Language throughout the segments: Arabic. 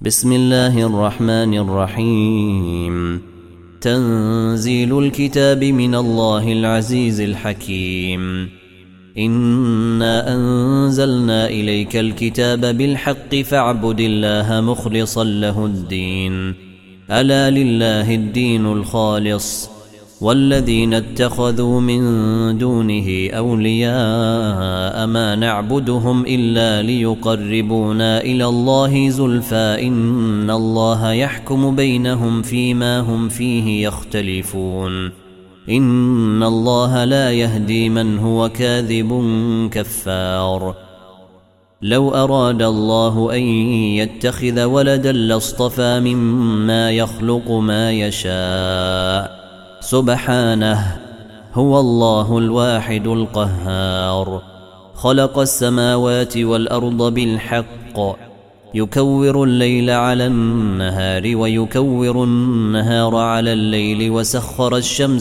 بسم الله الرحمن الرحيم. تنزيل الكتاب من الله العزيز الحكيم. إنا أنزلنا إليك الكتاب بالحق فاعبد الله مخلصا له الدين. ألا لله الدين الخالص والذين اتخذوا من دونه أولياء ما نعبدهم إلا ليقربونا إلى الله زلفى إن الله يحكم بينهم فيما هم فيه يختلفون. إن الله لا يهدي من هو كاذب كفار. لو أراد الله أن يتخذ ولدا لاصطفى مما يخلق ما يشاء سبحانه، هو الله الواحد القهار. خلق السماوات والأرض بالحق، يكور الليل على النهار ويكور النهار على الليل، وسخر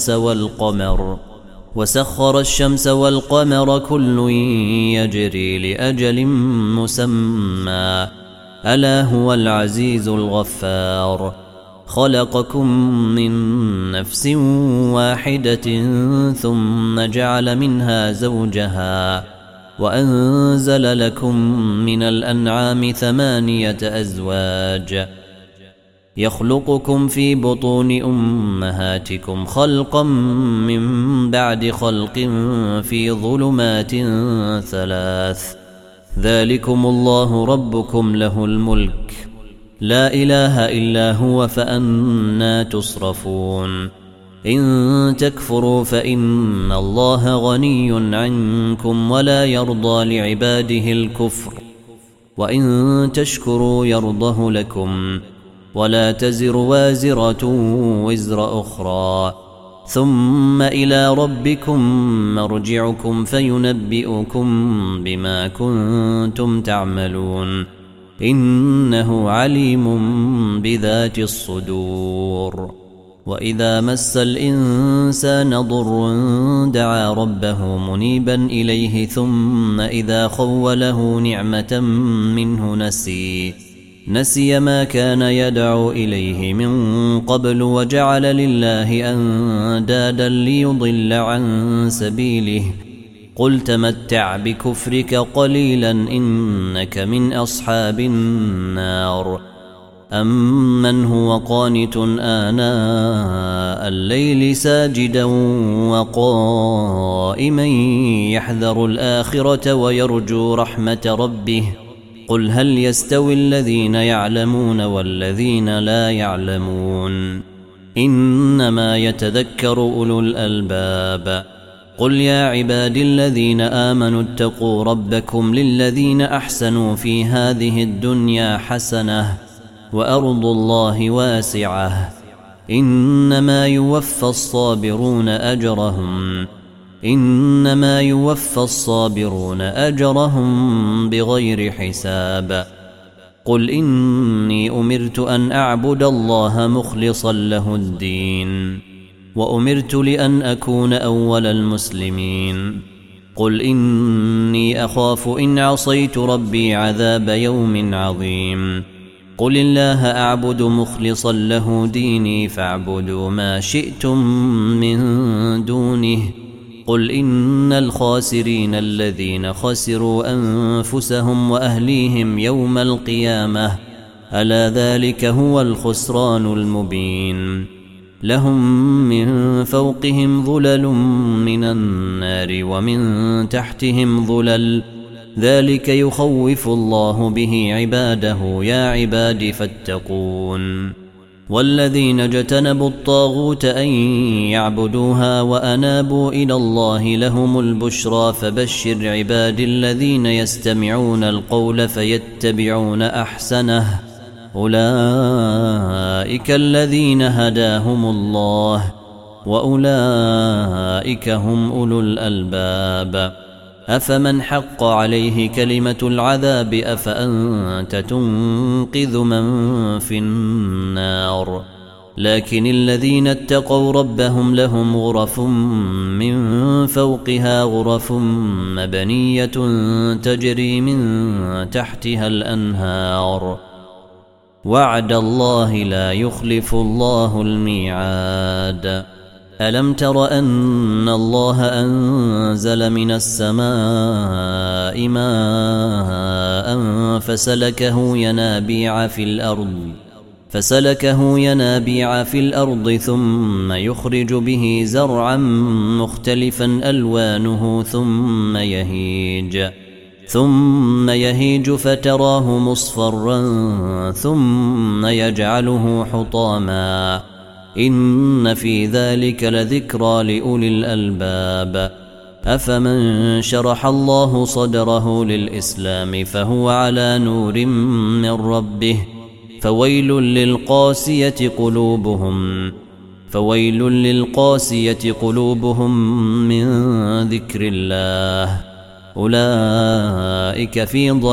الشمس والقمر كل يجري لأجل مسمى، ألا هو العزيز الغفار. خلقكم من نفس واحدة ثم جعل منها زوجها وأنزل لكم من الأنعام 8 أزواج يخلقكم في بطون أمهاتكم خلقا من بعد خلق في ظلمات 3. ذلكم الله ربكم له الملك لا إله إلا هو فأنى تصرفون. إن تكفروا فإن الله غني عنكم ولا يرضى لعباده الكفر، وإن تشكروا يرضه لكم، ولا تزر وازرة وزر أخرى، ثم إلى ربكم مرجعكم فينبئكم بما كنتم تعملون. إنه عليم بذات الصدور. وإذا مس الإنسان ضر دعا ربه منيبا إليه، ثم إذا خوله نعمة منه نسي ما كان يدعو إليه من قبل، وجعل لله أندادا ليضل عن سبيله. قل تمتع بكفرك قليلا إنك من أصحاب النار. أمن هو قانت آناء الليل ساجدا وقائما يحذر الآخرة ويرجو رحمة ربه، قل هل يستوي الذين يعلمون والذين لا يعلمون؟ إنما يتذكر أولو الألباب. قل يا عبادي الذين آمنوا اتقوا ربكم للذين أحسنوا في هذه الدنيا حسنة وأرض الله واسعة، إنما يوفى الصابرون أجرهم بغير حساب. قل إني أمرت أن أعبد الله مخلصا له الدين، وأمرت لأن أكون أول المسلمين. قل إني أخاف إن عصيت ربي عذاب يوم عظيم. قل الله أعبد مخلصا له ديني فاعبدوا ما شئتم من دونه. قل إن الخاسرين الذين خسروا أنفسهم وأهليهم يوم القيامة، ألا ذلك هو الخسران المبين. لهم من فوقهم ظلل من النار ومن تحتهم ظلل، ذلك يخوف الله به عباده. يا عباد فاتقون. والذين اجتنبوا الطاغوت أن يعبدوها وأنابوا إلى الله لهم البشرى. فبشر عباد الذين يستمعون القول فيتبعون أحسنه، أولئك الذين هداهم الله وأولئك هم أولو الألباب. أفمن حق عليه كلمة العذاب أفأنت تنقذ من في النار؟ لكن الذين اتقوا ربهم لهم غرف من فوقها غرف مبنية تجري من تحتها الأنهار، وعد الله لا يخلف الله الميعاد. ألم تر أن الله أنزل من السماء ماء فسلكه ينابيع في الأرض ثم يخرج به زرعا مختلفا ألوانه ثم يهيج فتراه مصفرا ثم يجعله حطاما إن في ذلك لذكرى لأولي الألباب. أفمن شرح الله صدره للإسلام فهو على نور من ربه فويل للقاسية قلوبهم من ذكر الله أولئك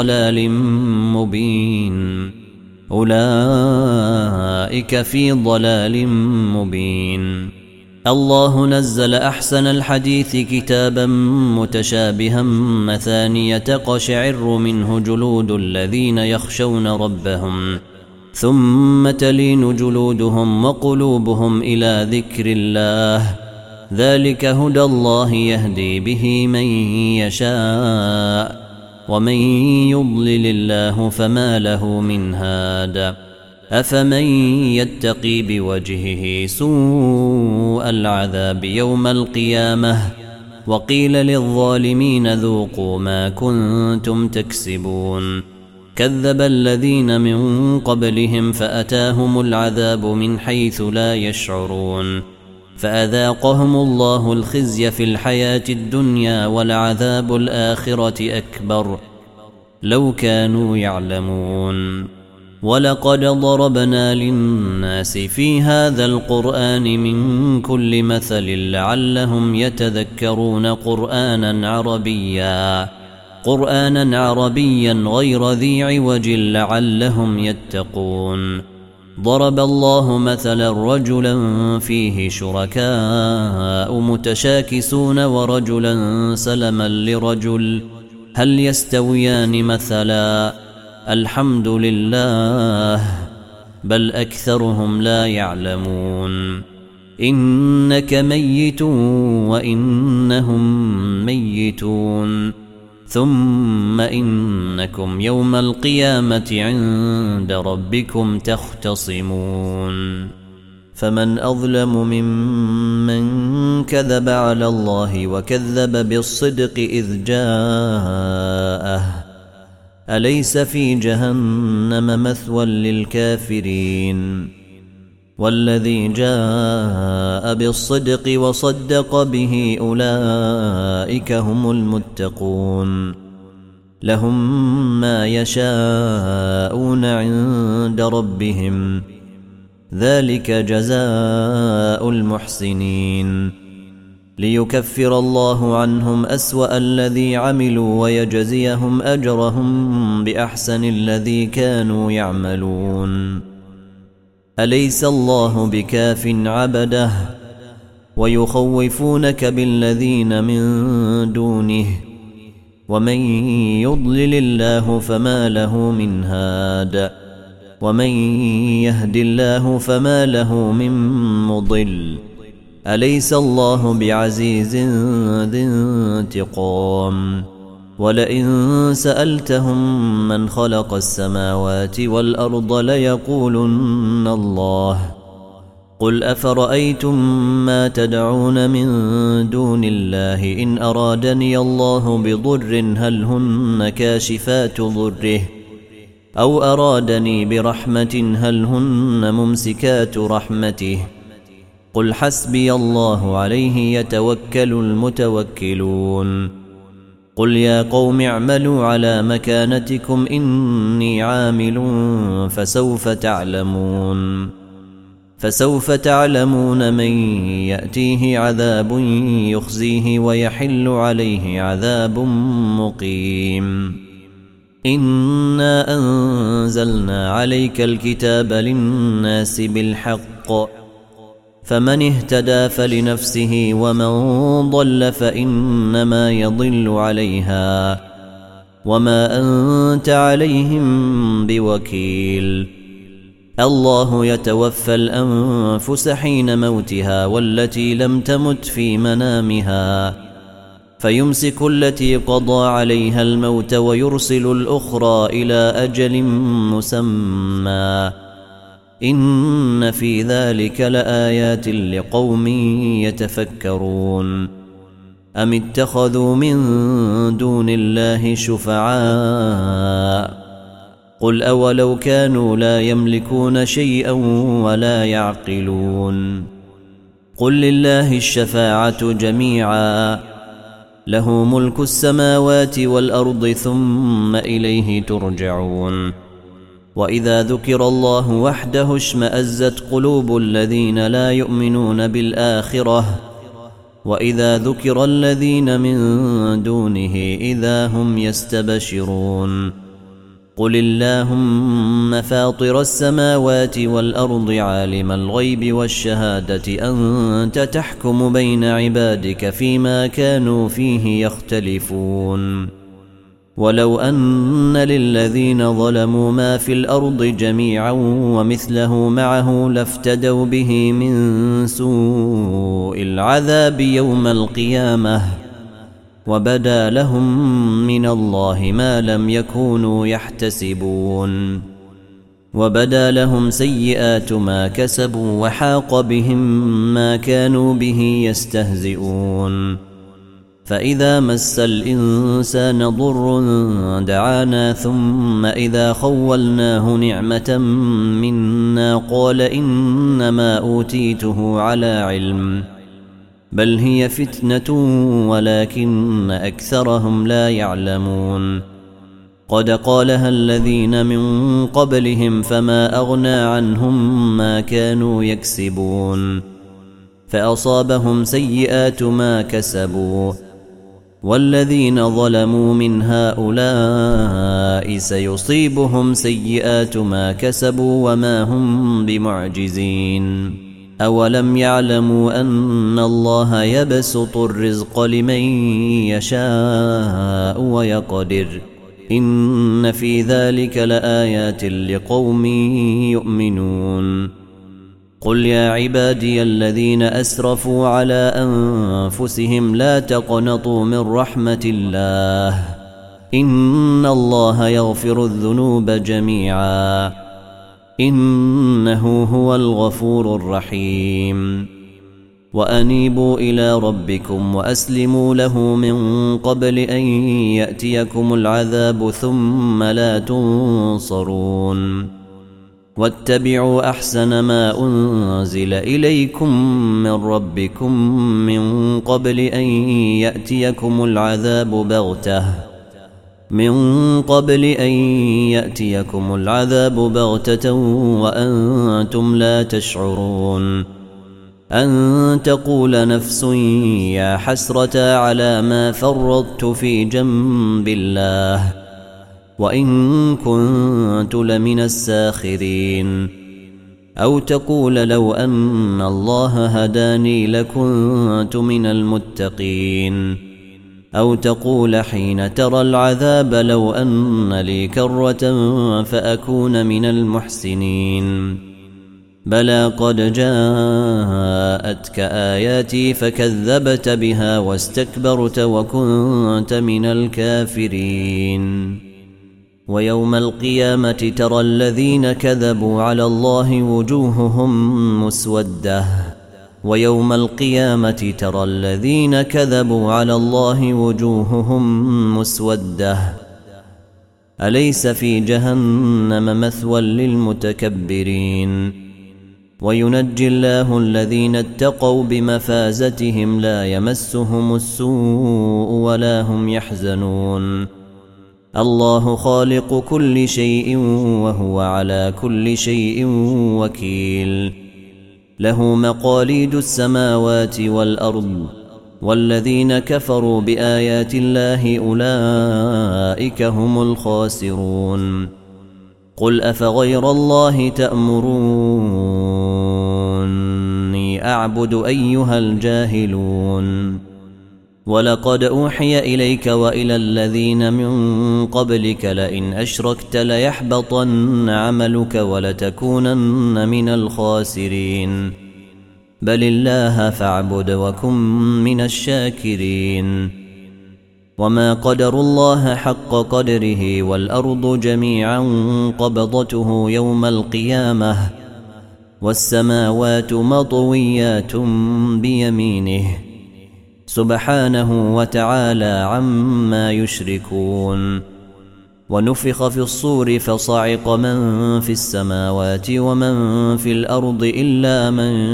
في ضلال مبين. الله نزل أحسن الحديث كتابا متشابها مثانية تقشعر منه جلود الذين يخشون ربهم ثم تلين جلودهم وقلوبهم إلى ذكر الله ذلك هدى الله يهدي به من يشاء ومن يضلل الله فما له من هاد. أفمن يتقي بوجهه سوء العذاب يوم القيامة وقيل للظالمين ذوقوا ما كنتم تكسبون. كذب الذين من قبلهم فأتاهم العذاب من حيث لا يشعرون فأذاقهم الله الخزي في الحياة الدنيا ولعذاب الآخرة أكبر لو كانوا يعلمون. ولقد ضربنا للناس في هذا القرآن من كل مثل لعلهم يتذكرون قرآنا عربيا غير ذي عوج لعلهم يتقون. ضرب الله مثلا رجلا فيه شركاء متشاكسون ورجلا سلما لرجل هل يستويان مثلا الحمد لله بل أكثرهم لا يعلمون. إنك ميت وإنهم ميتون ثم إنكم يوم القيامة عند ربكم تختصمون. فمن أظلم ممن كذب على الله وكذب بالصدق إذ جاءه أليس في جهنم مثوى للكافرين. والذي جاء بالصدق وصدق به أولئك هم المتقون لهم ما يشاءون عند ربهم ذلك جزاء المحسنين ليكفر الله عنهم أسوأ الذي عملوا ويجزيهم أجرهم بأحسن الذي كانوا يعملون. أليس الله بكاف عبده ويخوفونك بالذين من دونه ومن يضلل الله فما له من هاد ومن يهد الله فما له من مضل. أليس الله بعزيز ذي انتقام. ولئن سألتهم من خلق السماوات والأرض ليقولن الله قل أفرأيتم ما تدعون من دون الله إن أرادني الله بضر هل هن كاشفات ضره أو أرادني برحمة هل هن ممسكات رحمته قل حسبي الله عليه يتوكل المتوكلون. قل يا قوم اعملوا على مكانتكم إني عامل فسوف تعلمون من يأتيه عذاب يخزيه ويحل عليه عذاب مقيم. إنا أنزلنا عليك الكتاب للناس بالحق فمن اهتدى فلنفسه ومن ضل فإنما يضل عليها وما أنت عليهم بوكيل. الله يتوفى الأنفس حين موتها والتي لم تمت في منامها فيمسك التي قضى عليها الموت ويرسل الأخرى إلى أجل مسمى إن في ذلك لآيات لقوم يتفكرون أم اتخذوا من دون الله شفعاء قل أولو كانوا لا يملكون شيئا ولا يعقلون قل لله الشفاعة جميعا له ملك السماوات والأرض ثم إليه ترجعون وإذا ذكر الله وحده اشمأزت قلوب الذين لا يؤمنون بالآخرة وإذا ذكر الذين من دونه إذا هم يستبشرون قل اللهم فاطر السماوات والأرض عالم الغيب والشهادة أنت تحكم بين عبادك فيما كانوا فيه يختلفون ولو أن للذين ظلموا ما في الأرض جميعا ومثله معه لافتدوا به من سوء العذاب يوم القيامة وبدا لهم من الله ما لم يكونوا يحتسبون وبدا لهم سيئات ما كسبوا وحاق بهم ما كانوا به يستهزئون فإذا مس الإنسان ضر دعانا ثم إذا خولناه نعمة منا قال إنما أوتيته على علم بل هي فتنة ولكن أكثرهم لا يعلمون قد قالها الذين من قبلهم فما أغنى عنهم ما كانوا يكسبون فأصابهم سيئات ما كسبوا والذين ظلموا من هؤلاء سيصيبهم سيئات ما كسبوا وما هم بمعجزين أولم يعلموا أن الله يبسط الرزق لمن يشاء ويقدر إن في ذلك لآيات لقوم يؤمنون قل يا عبادي الذين أسرفوا على أنفسهم لا تقنطوا من رحمة الله إن الله يغفر الذنوب جميعا إنه هو الغفور الرحيم وأنيبوا إلى ربكم وأسلموا له من قبل أن يأتيكم العذاب ثم لا تنصرون واتبعوا أحسن ما أنزل إليكم من ربكم من قبل أن يأتيكم العذاب بغتة وأنتم لا تشعرون أن تقول نفس يا حسرة على ما فرطت في جنب الله وإن كنت لمن الساخرين أو تقول لو أن الله هداني لكنت من المتقين أو تقول حين ترى العذاب لو أن لي كرة فأكون من المحسنين بلى قد جاءتك آياتي فكذبت بها واستكبرت وكنت من الكافرين ويوم القيامة ترى الذين كذبوا على الله وجوههم مسودة أليس في جهنم مثوى للمتكبرين وينجي الله الذين اتقوا بمفازتهم لا يمسهم السوء ولا هم يحزنون الله خالق كل شيء وهو على كل شيء وكيل له مقاليد السماوات والأرض والذين كفروا بآيات الله أولئك هم الخاسرون قل أفغير الله تأمروني أعبد أيها الجاهلون ولقد أوحي إليك وإلى الذين من قبلك لئن أشركت ليحبطن عملك ولتكونن من الخاسرين بل الله فاعبد وكن من الشاكرين وما قدروا الله حق قدره والأرض جميعا قبضته يوم القيامة والسماوات مطويات بيمينه سبحانه وتعالى عما يشركون ونفخ في الصور فصعق من في السماوات ومن في الأرض إلا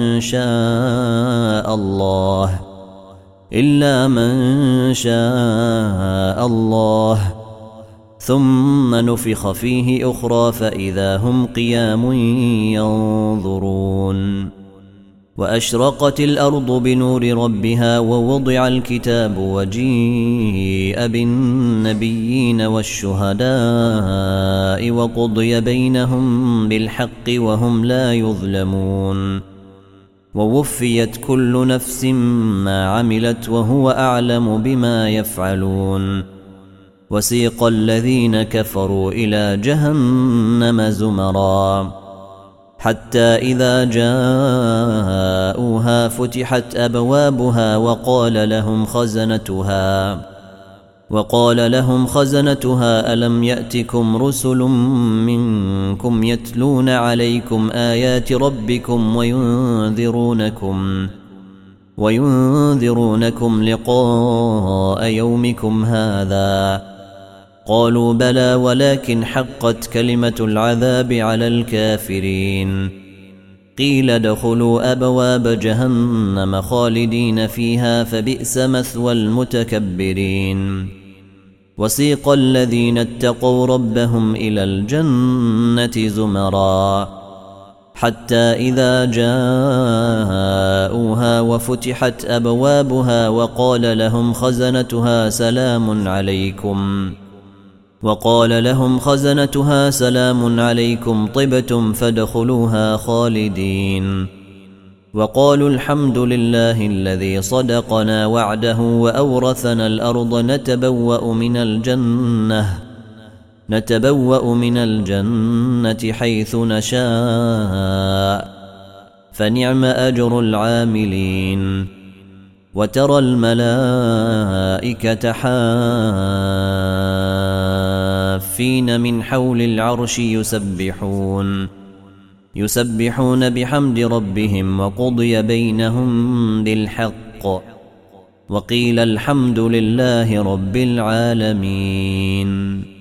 من شاء الله ثم نفخ فيه أخرى فإذا هم قيام ينظرون وأشرقت الأرض بنور ربها ووضع الكتاب وجيء بالنبيين والشهداء وقضي بينهم بالحق وهم لا يظلمون ووفيت كل نفس ما عملت وهو أعلم بما يفعلون وسيق الذين كفروا إلى جهنم زمرا حتى إذا جاءوها فتحت أبوابها وقال لهم خزنتها ألم يأتكم رسل منكم يتلون عليكم آيات ربكم وينذرونكم لقاء يومكم هذا قالوا بلى ولكن حقت كلمة العذاب على الكافرين قيل ادخلوا أبواب جهنم خالدين فيها فبئس مثوى المتكبرين وسيق الذين اتقوا ربهم إلى الجنة زمرا حتى إذا جاءوها وفتحت أبوابها وقال لهم خزنتها سلام عليكم طبتم فادخلوها خالدين وقالوا الحمد لله الذي صدقنا وعده وأورثنا الأرض نتبوأ من الجنة حيث نشاء فنعم أجر العاملين وترى الملائكة حافين من حول العرش يسبحون بحمد ربهم وقضي بينهم بالحق وقيل الحمد لله رب العالمين.